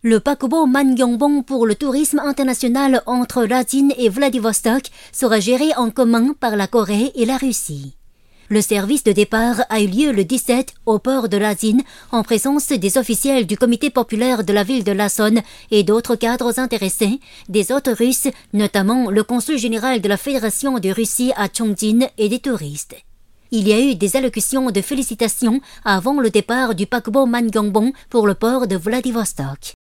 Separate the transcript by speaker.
Speaker 1: Le paquebot Mangyongbong pour le tourisme international entre Razin et Vladivostok sera géré en commun par la Corée et la Russie. Le service de départ a eu lieu le 17 au port de Razin en présence des officiels du comité populaire de la ville de Lason et d'autres cadres intéressés, des hôtes russes, notamment le consul général de la Fédération de Russie à Chongjin et des touristes. Il y a eu des allocutions de félicitations avant le départ du paquebot Mangyongbong pour le port de Vladivostok.